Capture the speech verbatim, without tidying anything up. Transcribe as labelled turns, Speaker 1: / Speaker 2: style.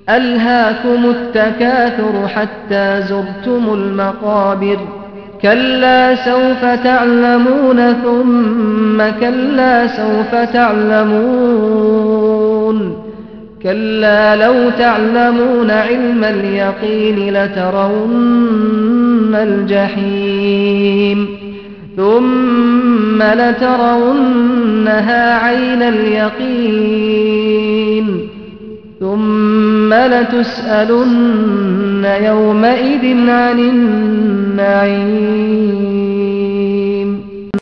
Speaker 1: ألهاكم التكاثر حتى زرتم المقابر كلا سوف تعلمون ثم كلا سوف تعلمون كلا لو تعلمون علم اليقين لترون الجحيم ثم لترونها عين اليقين ثم لتسألن يومئذ عن النعيم.